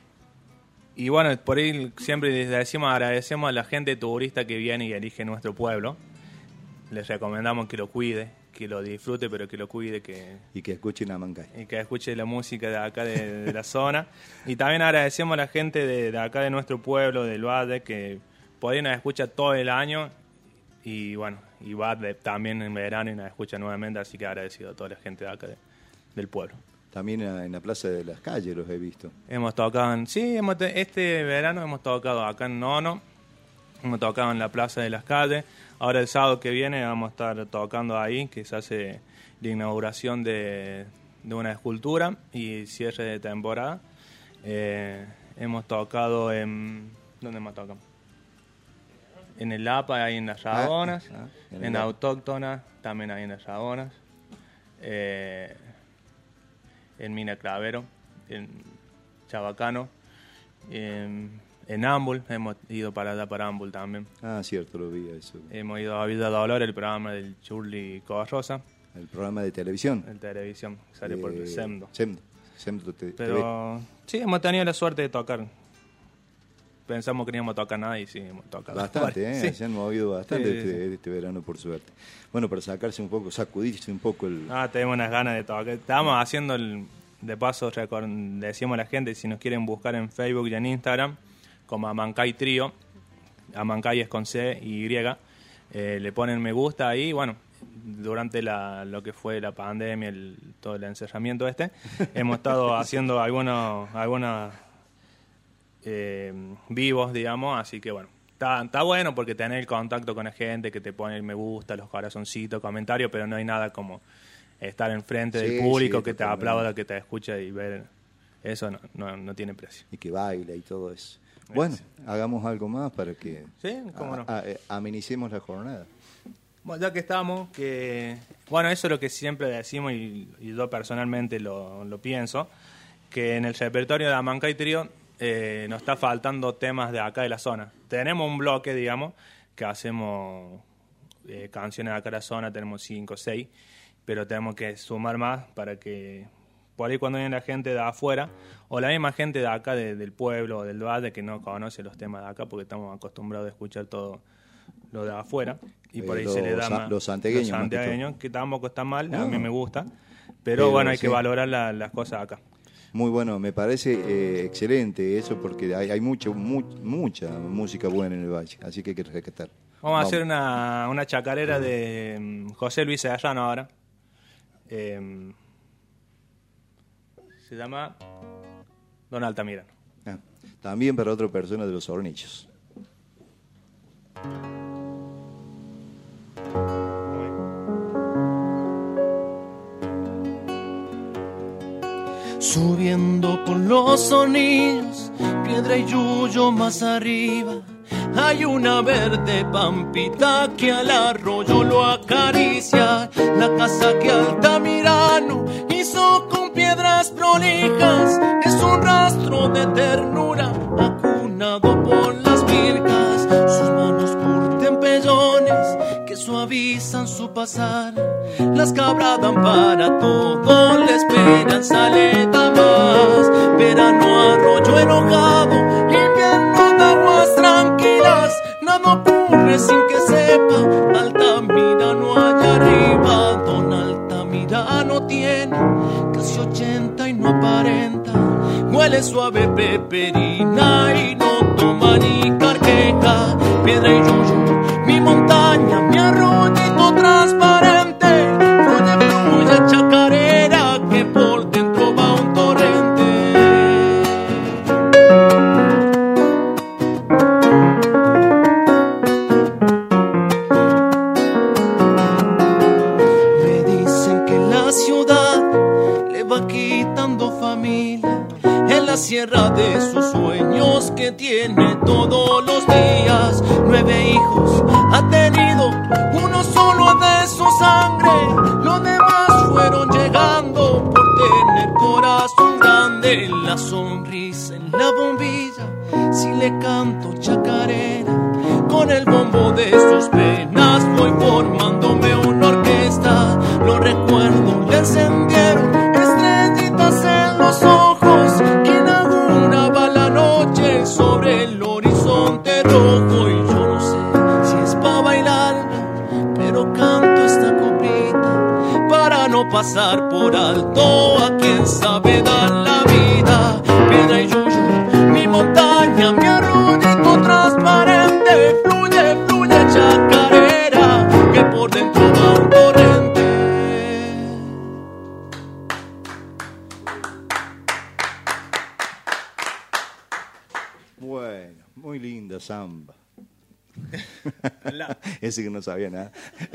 y bueno, por ahí siempre decimos, agradecemos a la gente turista que viene y elige nuestro pueblo. Les recomendamos que lo cuide, que lo disfrute, pero que lo cuide, que y que escuchen a Mancay. Y que escuche la música de acá de, de la zona. Y también agradecemos a la gente de, de acá de nuestro pueblo, del Valle, que por ahí nos escucha todo el año. Y bueno, y va de, también en verano y nos escucha nuevamente, así que agradecido a toda la gente de acá de, del pueblo. También en la Plaza de las Calles los he visto. Hemos tocado, en, sí, hemos, este verano hemos tocado acá en Nono, hemos tocado en la Plaza de las Calles. Ahora el sábado que viene vamos a estar tocando ahí, que se hace la inauguración de, de una escultura y cierre de temporada. Eh, hemos tocado en... ¿Dónde hemos tocado? En el APA, ahí en las Rabonas. Ah, ah, en en Autóctona, también ahí en las Rabonas. Eh, en Mina Clavero, en Chabacano, en, en Ambul, hemos ido para allá para Ambul también. Ah, cierto, lo vi eso. Hemos ido a Villa Dolores, el programa del Churli Covarrosa. El programa de televisión. El televisión, sale eh, por el Semdo. Semdo, Semdo te, Pero te sí, hemos tenido la suerte de tocar. Pensamos que no íbamos a tocar nada y sí, hemos tocado. Bastante, vale. ¿eh? Sí. Se han movido bastante sí, este, sí. este verano, por suerte. Bueno, para sacarse un poco, sacudirse un poco el... Ah, tenemos unas ganas de tocar. Estábamos haciendo, el, de paso, record, decimos a la gente, si nos quieren buscar en Facebook y en Instagram, como Amancay Trío, Amancay es con C y Y, eh, le ponen me gusta ahí, bueno, durante la, lo que fue la pandemia, el, todo el encerramiento este, hemos estado haciendo algunos, algunos eh, vivos, digamos, así que bueno, está, está bueno porque tener el contacto con la gente que te pone el me gusta, los corazoncitos, comentarios, pero no hay nada como estar enfrente Sí, del público sí, que te totalmente. aplauda, que te escucha y ver, eso no, no, no tiene precio. Y que baila y todo eso. Bueno, hagamos algo más para que Sí, cómo no. a- a- amenicemos la jornada. Bueno, ya que estamos, que bueno, eso es lo que siempre decimos y, y yo personalmente lo, lo pienso, que en el repertorio de Amancay Trío eh, nos está faltando temas de acá de la zona. Tenemos un bloque, digamos, que hacemos eh, canciones de acá de la zona, tenemos cinco o seis, pero tenemos que sumar más para que por ahí cuando viene la gente de afuera o la misma gente de acá de- del pueblo o del valle que no conoce los temas de acá porque estamos acostumbrados a escuchar todo lo de afuera y por Eh, ahí se le los da sa- más los santiagueños, los más que todo. santiagueños, que tampoco está mal, a Ah. mí me gusta, pero, Pero bueno, hay sí. que valorar la- las cosas acá. Muy bueno, me parece eh, excelente eso porque hay, hay mucha, mu- mucha música buena en el valle, así que hay que rescatar. Vamos, a hacer una, una chacarera de mm, José Luis Serrano ahora. Eh, se llama Don Altamirano. Ah, también para otra persona de los hornillos. Subiendo por los sonidos, piedra y yuyo más arriba, hay una verde pampita que al arroyo lo acaricia. La casa que Altamirano hizo con piedras prolijas es un rastro de ternura acunado por las vircas. Sus manos curten pellones que suavizan su pasar. Las cabras dan para todo, la esperanza le da más. Verano, arroyo enojado, invierno de aguas tranquilas. Nada ocurre sin que sepa Altamirano allá arriba. Don Altamirano tiene casi ochenta y no aparenta. Huele suave peperina y no toma ni carqueja. Piedra y yuyo, mi montaña, mi arroyito transparente. Fluye, fluye chacarera que por dentro va un torrente. Me dicen que la ciudad le va quitando familia. En la sierra de sus sueños que tiene todos los días. Nueve hijos ha tenido, uno solo de su sangre. Los demás fueron llegando por tener corazón grande. La sonrisa en la bombilla, si le canto chacarera. Con el bombo de sus penas voy formándome una orquesta. Lo recuerdo, le encendieron estrellitas en los ojos que inauguraba la noche sobre el horizonte rojo. Y yo no sé si es pa' bailarla, pero canto esta coplita para no pasar por alto a quien sabe dar la vida. Piedra y yuyo, mi montaña, mi arroyito transparente. Fluye, fluye chacarera que por dentro va un torrente. Bueno, muy linda samba. La- Ese que no sabía nada.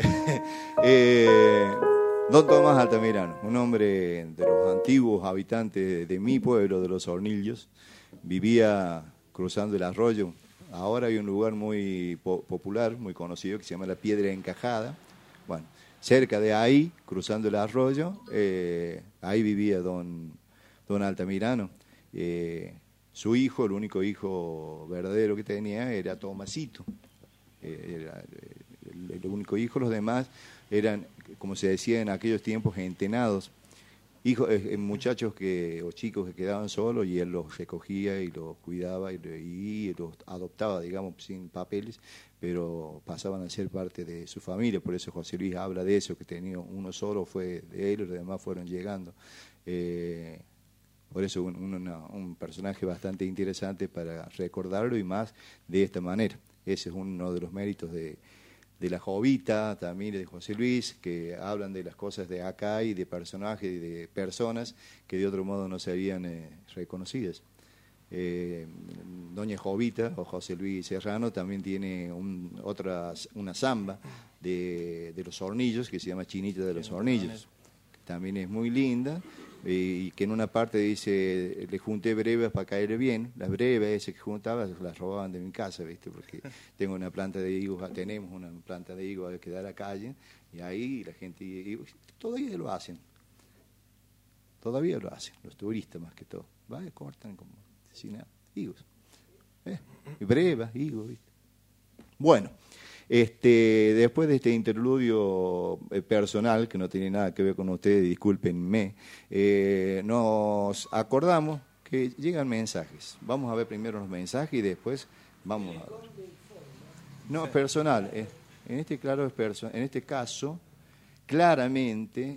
eh, Don Tomás Altamirano, un hombre de los antiguos habitantes de, de mi pueblo, de los Hornillos, vivía cruzando el arroyo. Ahora hay un lugar muy po- popular, muy conocido, que se llama la Piedra Encajada. Bueno, cerca de ahí, cruzando el arroyo, eh, ahí vivía don, don Altamirano. Eh, su hijo, el único hijo verdadero que tenía, era Tomasito. Eh, era el, el único hijo, los demás eran, como se decía en aquellos tiempos, entenados, hijos, eh, muchachos que, o chicos que quedaban solos y él los recogía y los cuidaba y, y los adoptaba, digamos, sin papeles, pero pasaban a ser parte de su familia. Por eso José Luis habla de eso, que tenía uno solo fue de él y los demás fueron llegando. Eh, por eso un, un, una, un personaje bastante interesante para recordarlo y más de esta manera. Ese es uno de los méritos de, de La Jovita, también de José Luis, que hablan de las cosas de acá y de personajes y de personas que de otro modo no serían eh, reconocidas. Eh, Doña Jovita o José Luis Serrano también tiene un, otra, una samba de, de los Hornillos que se llama Chinita de los Hornillos, que también es muy linda, eh, y que en una parte dice: le junté brevas para caerle bien. Las brevas esas que juntaba las robaban de mi casa, ¿viste? Porque tengo una planta de higos, tenemos una planta de higos que da a la calle, y ahí la gente, y todavía lo hacen, todavía lo hacen, los turistas más que todo, ¿va? Cortan como sin nada, higos, eh, brevas, higos, ¿viste? Bueno, este, después de este interludio eh, personal, que no tiene nada que ver con ustedes, discúlpenme, eh, nos acordamos que llegan mensajes. Vamos a ver primero los mensajes y después vamos a ver. No, personal, eh, en este claro es perso en este caso, claramente,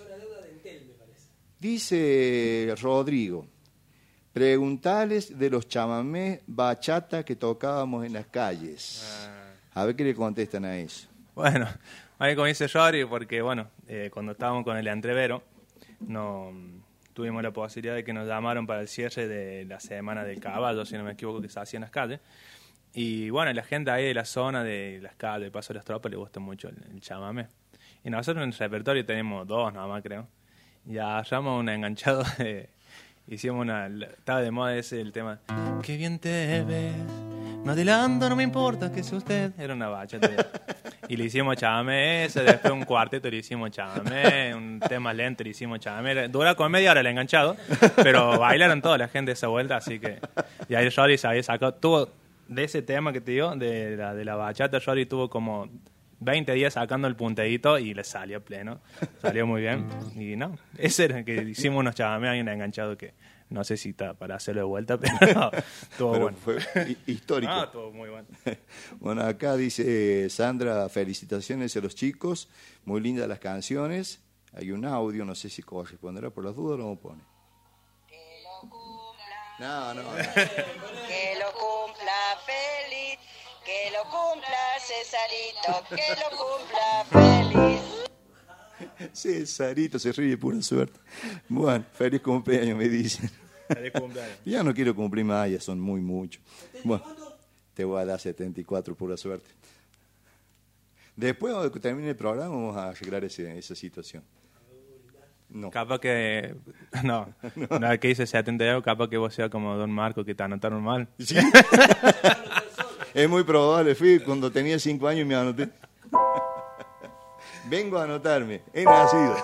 dice Rodrigo: preguntales de los chamamés bachata que tocábamos en las calles. A ver qué le contestan a eso. Bueno, a ver cómo dice Rory, porque bueno, eh, cuando estábamos con el entrevero, no tuvimos la posibilidad de que nos llamaron para el cierre de la Semana del Caballo, si no me equivoco, que se hacía en las calles. Y bueno, la gente ahí de la zona de las calles, de Paso de las Tropas, le gusta mucho el, el chamamé. Y nosotros en el repertorio tenemos dos nada más, creo. Y agarramos un enganchado de... Hicimos una... Estaba de moda ese el tema. Qué bien te ves, me adelanto, no me importa que sea usted. Era una bachata. Y le hicimos chamamé ese, después un cuarteto le hicimos chamamé, un tema lento le hicimos chamamé. Dura con media hora el enganchado, pero bailaron toda la gente esa vuelta, así que... Y ahí Rory se había sacado... Tuvo, de ese tema que te digo, de la, de la bachata, Rory tuvo como veinte días sacando el punteíto y le salió pleno. Salió muy bien. Y no, ese era que hicimos unos chamamé ahí en enganchado que no sé si está para hacerlo de vuelta, pero no, estuvo pero bueno. Fue histórico. No, estuvo muy bueno. Bueno, acá dice Sandra: felicitaciones a los chicos, muy lindas las canciones. Hay un audio, no sé si corresponderá, por las dudas no pone. Que lo cumpla. No, no, no. Que lo cumpla feliz. Que lo cumpla Cesarito, que lo cumpla feliz. Cesarito se ríe, pura suerte. Bueno, feliz cumpleaños, me dicen. Feliz cumpleaños. Ya no quiero cumplir más, ya son muy muchos. Bueno, te voy a dar setenta y cuatro, pura suerte. Después, cuando termine el programa, vamos a arreglar ese, esa situación. No. Capaz que... No, no, no que dice setenta y algo, capaz que vos seas como Don Marco, que te anotaron mal. ¿Sí? Es muy probable, fui cuando tenía cinco años y me anoté. Vengo a anotarme, he nacido.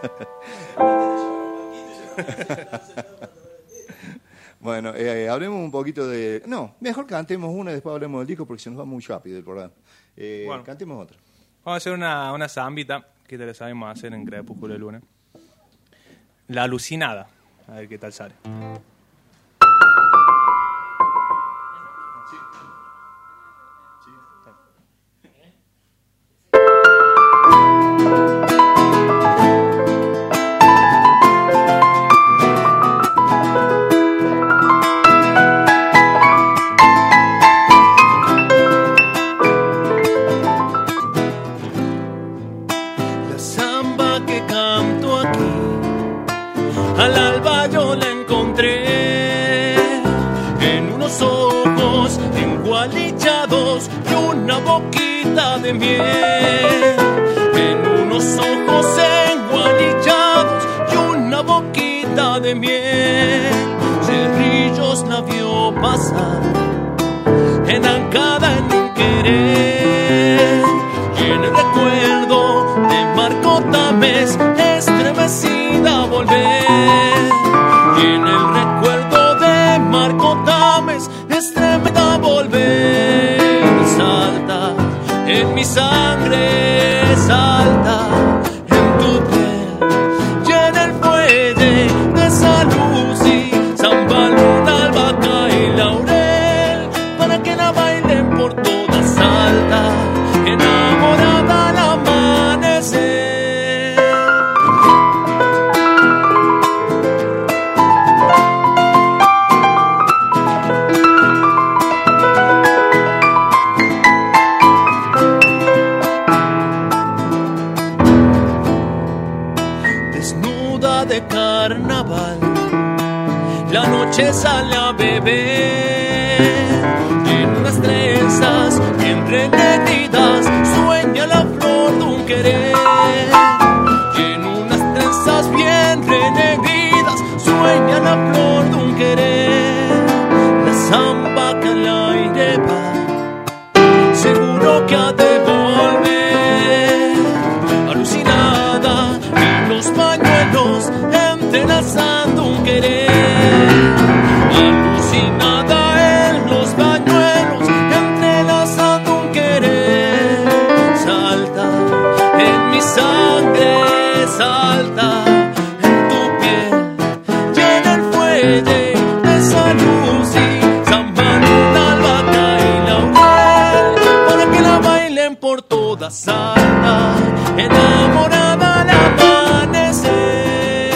Bueno, eh, hablemos un poquito de... No, mejor cantemos una y después hablemos del disco porque se nos va muy rápido el programa. Eh, bueno, cantemos otra. Vamos a hacer una, una zambita que te la sabemos hacer en Crepúsculo de Luna. La alucinada. A ver qué tal sale. De miel, en unos ojos engualillados y una boquita de miel. Cerrillos la vio pasar, enancada en un querer, y en el recuerdo de Marco Tames estremecida volver. Y en el recuerdo de Marco Tames estremecida volver. Salta en mi sangre, salta en tu piel, y en el fuelle de San Lucy, San Baluna, albahaca y laurel, para que la bailen por toda Salta, enamorada al amanecer. noche sale a beber. En unas trenzas entretenidas sueña la flor de un querer. En unas trenzas bien renegridas sueña la flor de un querer. La samba que al aire va, seguro que ha de volver. Alucinada en los pañuelos, entrelazando un querer. Alucinada en los pañuelos, entrelazando un querer. Salta en mi sangre, salta en tu piel, llena el fuelle de esa luz y samba luna, albahaca y laurel, para que la bailen por toda Salta, enamorada al amanecer.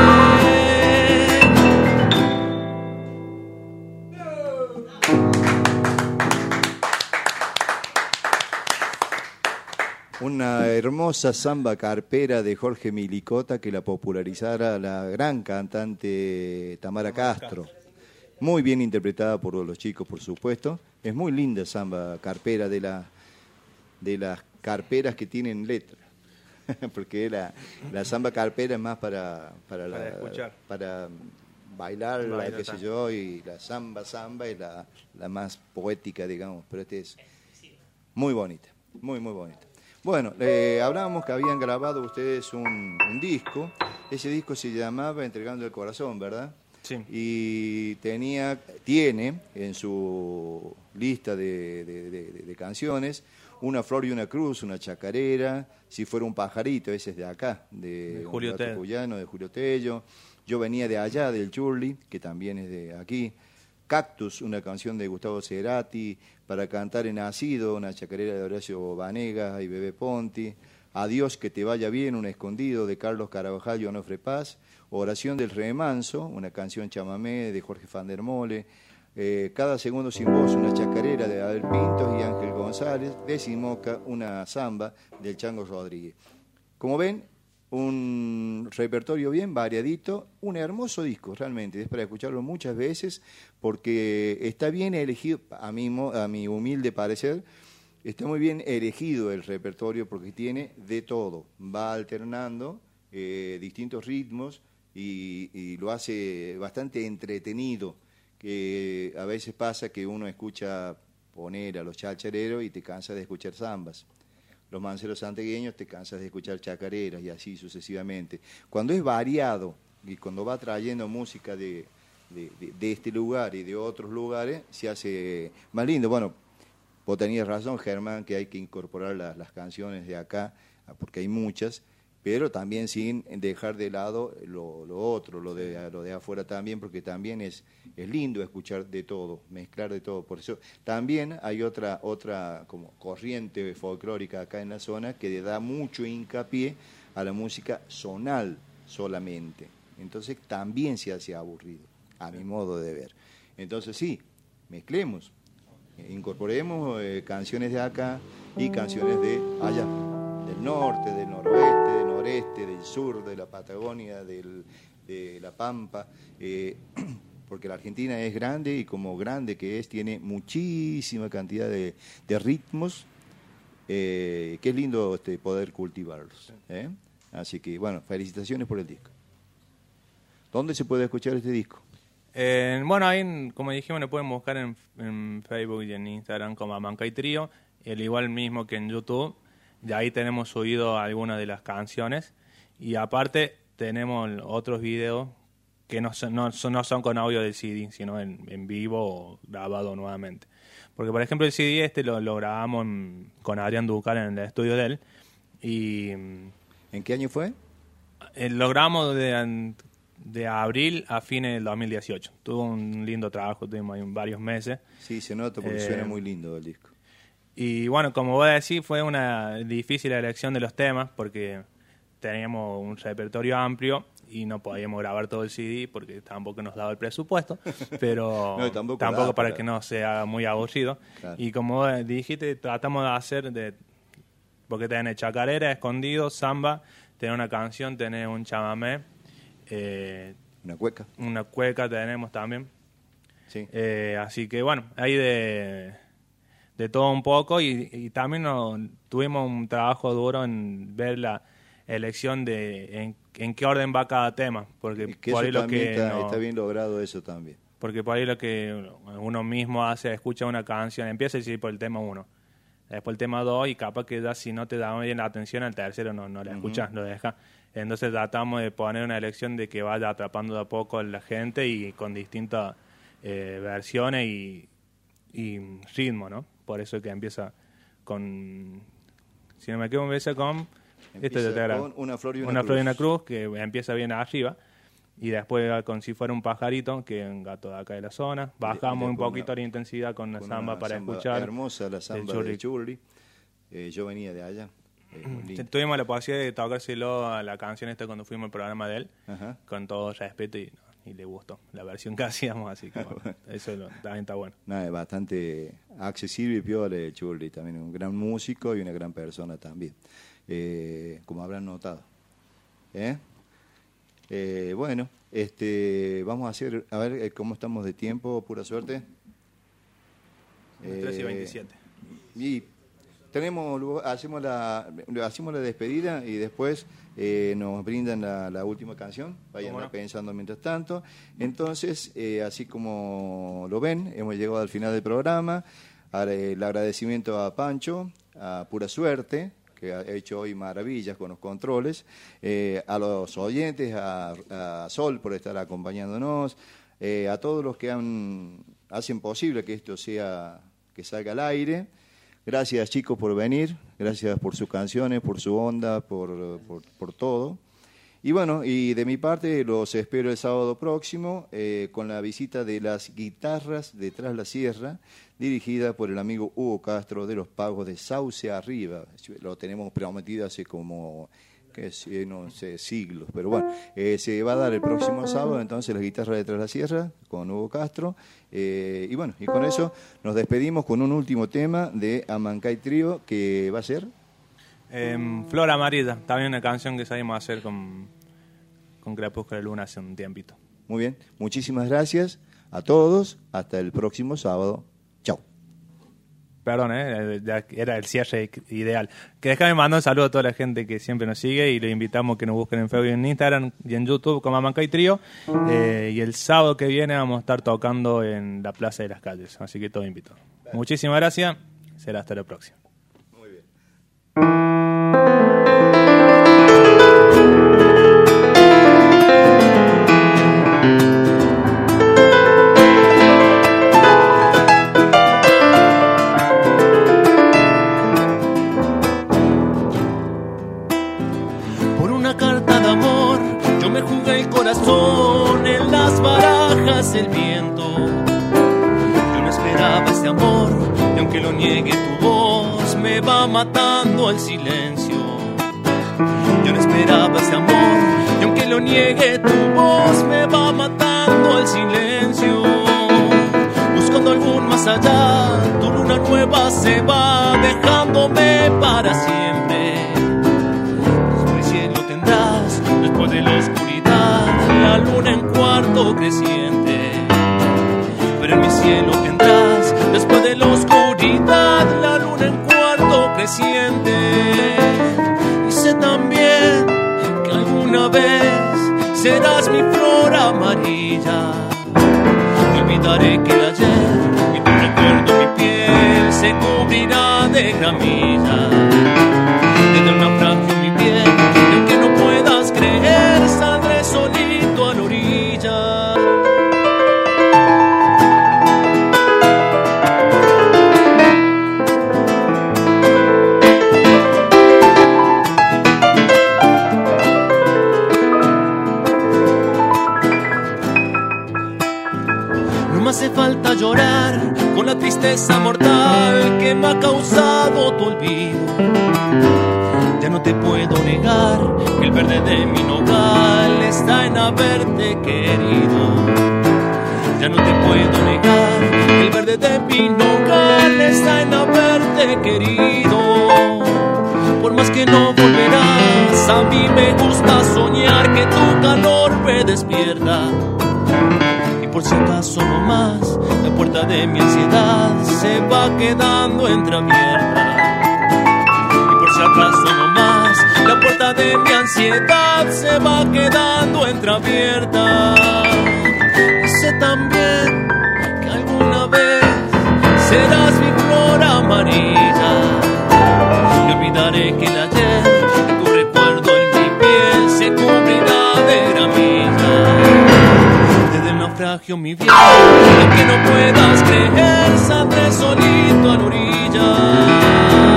Una hermosa samba carpera de Jorge Milicota que la popularizara la gran cantante Tamara Castro. Muy bien interpretada por los chicos, por supuesto. Es muy linda samba carpera, de, la, de las carperas que tienen letra. Porque la, la samba carpera es más para, para, Para la, escuchar. para bailar, la, Bailar, qué sé yo, y la samba samba es la, la más poética, digamos. Pero este es muy bonita, muy, muy bonita. Bueno, eh, hablábamos que habían grabado ustedes un, un disco. Ese disco se llamaba Entregando el Corazón, ¿verdad? Sí. Y tenía, tiene en su lista de, de, de, de canciones Una flor y una cruz, una chacarera, Si fuera un pajarito, ese es de acá, de, De Julio un gato Tello. cuyano, de Julio Tello. Yo venía de allá, del Churli, que también es de aquí. Cactus, una canción de Gustavo Cerati, Para cantar en Nacido, una chacarera de Horacio Vanegas y Bebé Ponti. Adiós, que te vaya bien, un escondido de Carlos Carabajal y Onofre Paz. Oración del Remanso, una canción chamamé de Jorge Van der Mole. Eh, Cada segundo sin voz, una chacarera de Abel Pintos y Ángel González. De Simoca, una samba del Chango Rodríguez. Como ven, un repertorio bien variadito, un hermoso disco realmente, es para escucharlo muchas veces porque está bien elegido, a mi, mo- a mi humilde parecer, está muy bien elegido el repertorio porque tiene de todo, va alternando eh, distintos ritmos y, y lo hace bastante entretenido, que a veces pasa que uno escucha poner a los chachareros y te cansa de escuchar zambas. Los manceros santegueños te cansas de escuchar chacareras y así sucesivamente. Cuando es variado y cuando va trayendo música de, de, de, de este lugar y de otros lugares, se hace más lindo. Bueno, vos tenías razón, Germán, que hay que incorporar la, las canciones de acá, porque hay muchas, pero también sin dejar de lado lo, lo otro, lo de, lo de afuera también, porque también es, es lindo escuchar de todo, mezclar de todo. Por eso también hay otra, otra como corriente folclórica acá en la zona que le da mucho hincapié a la música zonal solamente. Entonces también se hace aburrido, a mi modo de ver. Entonces sí, mezclemos, incorporemos eh, canciones de acá y canciones de allá, del norte, del noroeste, del noreste, del sur, de la Patagonia, del, de la Pampa, eh, porque la Argentina es grande y como grande que es, tiene muchísima cantidad de, de ritmos, eh, que es lindo este, poder cultivarlos. ¿eh? Así que, bueno, felicitaciones por el disco. ¿Dónde se puede escuchar este disco? Eh, bueno, ahí, como dijimos, lo pueden buscar en, en Facebook y en Instagram como Amancay Trío, el igual mismo que en YouTube. De ahí tenemos subido algunas de las canciones y aparte tenemos otros videos que no son, no son, no son con audio del C D, sino en, en vivo o grabado nuevamente. Porque, por ejemplo, el C D este lo, lo grabamos en, con Adrián Ducal en el estudio de él. Y, ¿En qué año fue? Eh, lo grabamos de, de abril a fines del dos mil dieciocho. Tuvo un lindo trabajo, tuvimos ahí varios meses. Sí, se nota porque eh, suena muy lindo el disco. Y bueno, como voy a decir, fue una difícil elección de los temas porque teníamos un repertorio amplio y no podíamos grabar todo el C D porque tampoco nos daba el presupuesto, pero no, tampoco, tampoco da, para pero... que no sea muy aburrido. Claro. Y como dijiste, tratamos de hacer, de porque tenés chacarera, escondido, samba, tenés una canción, tenés un chamamé, eh, Una cueca. Una cueca tenemos también. Sí. Eh, así que bueno, hay de, de todo un poco y, y también nos, tuvimos un trabajo duro en ver la elección de en, en qué orden va cada tema, porque que por eso ahí lo también que está, no, está bien logrado eso también. porque por ahí lo que uno mismo hace, escucha una canción, empieza a decir por el tema uno, después el tema dos y capaz que ya si no te da bien la atención al tercero no, no la Uh-huh. escuchas, lo dejas. Entonces tratamos de poner una elección de que vaya atrapando de a poco a la gente y con distintas eh, versiones y, y ritmo, ¿no? Por eso que empieza con, si no me equivoco, empieza con, este Empieza de Telegram. con Una flor y una, una cruz. flor y una cruz, que empieza bien arriba, y después con Si fuera un pajarito, que es un gato de acá de la zona. Bajamos de- un con poquito una- la intensidad con la con samba una para samba escuchar. hermosa, la samba Churri. de Churri. Eh, yo venía de allá. Eh, muy lindo. Tuvimos la posibilidad de tocárselo a la canción esta cuando fuimos al programa de él, Ajá. con todo respeto, y, y le gustó la versión que hacíamos, así que bueno, eso lo- también está bueno. Nada, es bastante accesible y piola el Churri, también un gran músico y una gran persona también, eh, como habrán notado. ¿Eh? Eh, bueno, este, vamos a hacer, a ver eh, cómo estamos de tiempo, pura suerte. tres y veintisiete. Y tenemos, luego hacemos la, hacemos la despedida y después eh, nos brindan la, la última canción, vayan ¿Cómo no? pensando mientras tanto. Entonces, eh, así como lo ven, hemos llegado al final del programa. Ahora, el agradecimiento a Pancho, a Pura Suerte, que ha hecho hoy maravillas con los controles, eh, a los oyentes, a, a Sol por estar acompañándonos, eh, a todos los que han, hacen posible que esto sea, que salga al aire. Gracias, chicos, por venir, gracias por sus canciones, por su onda, por, por, por todo. Y bueno, y de mi parte los espero el sábado próximo eh, con la visita de las guitarras de Tras la Sierra, dirigida por el amigo Hugo Castro de los Pagos de Sauce Arriba. Lo tenemos prometido hace como, qué sé, no sé, siglos, pero bueno, eh, se va a dar el próximo sábado, entonces las guitarras de Tras la Sierra con Hugo Castro. Eh, y bueno, y con eso nos despedimos con un último tema de Amancay Trío, que va a ser... Eh, Flor Amarilla, también una canción que salimos a hacer con, con Crepúsculo de Luna hace un tiempito. Muy bien, muchísimas gracias a todos, hasta el próximo sábado. Chao. Perdón, ¿eh? Ya era el cierre ideal. Que déjame mandar un saludo a toda la gente que siempre nos sigue y le invitamos que nos busquen en Facebook, en Instagram y en YouTube como Amancay Trío. Eh, y el sábado que viene vamos a estar tocando en la Plaza de las Calles, así que todo invitado. Muchísimas gracias, será hasta la próxima. Muy bien. Por una carta de amor, yo me jugué el corazón en las barajas del viento. Yo no esperaba este amor, y aunque lo niegue tu voz, me va matando el silencio. Yo no esperaba este amor, y aunque lo niegue tu voz, me va matando el silencio. Buscando algún más allá, tu luna nueva se va dejándome para siempre. Después de la oscuridad, la luna en cuarto creciente. Pero en mi cielo tendrás, después de la oscuridad, la luna en cuarto creciente. Y sé también que alguna vez serás mi flor amarilla. No olvidaré que el ayer y tu recuerdo mi piel se cubrirá de gramilla. Desde el naufragio mi piel, y aunque no puedas creer, saldré solito a la orilla. No me hace falta llorar con la tristeza mortal que me ha causado tu olvido. Ya no te puedo negar que el verde de mi nogal está en haberte querido. Ya no te puedo negar que el verde de mi nogal está en haberte querido. Por más que no volverás, a mí me gusta soñar que tu calor me despierta. Y por si acaso no más, la puerta de mi ansiedad se va quedando entreabierta. Y por si acaso no más, la puerta de mi ansiedad se va quedando entreabierta. Y sé también que alguna vez serás mi flor amarilla. Y olvidaré que el ayer de tu recuerdo en mi piel se cubrirá de gramilla. Desde el naufragio, mi bien, aunque no puedas creer, saldré solito a la orilla.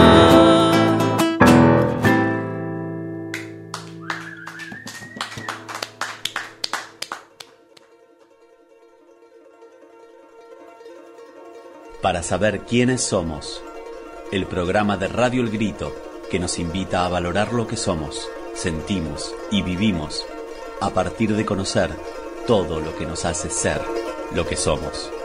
Para saber quiénes somos, el programa de Radio El Grito que nos invita a valorar lo que somos, sentimos y vivimos a partir de conocer todo lo que nos hace ser lo que somos.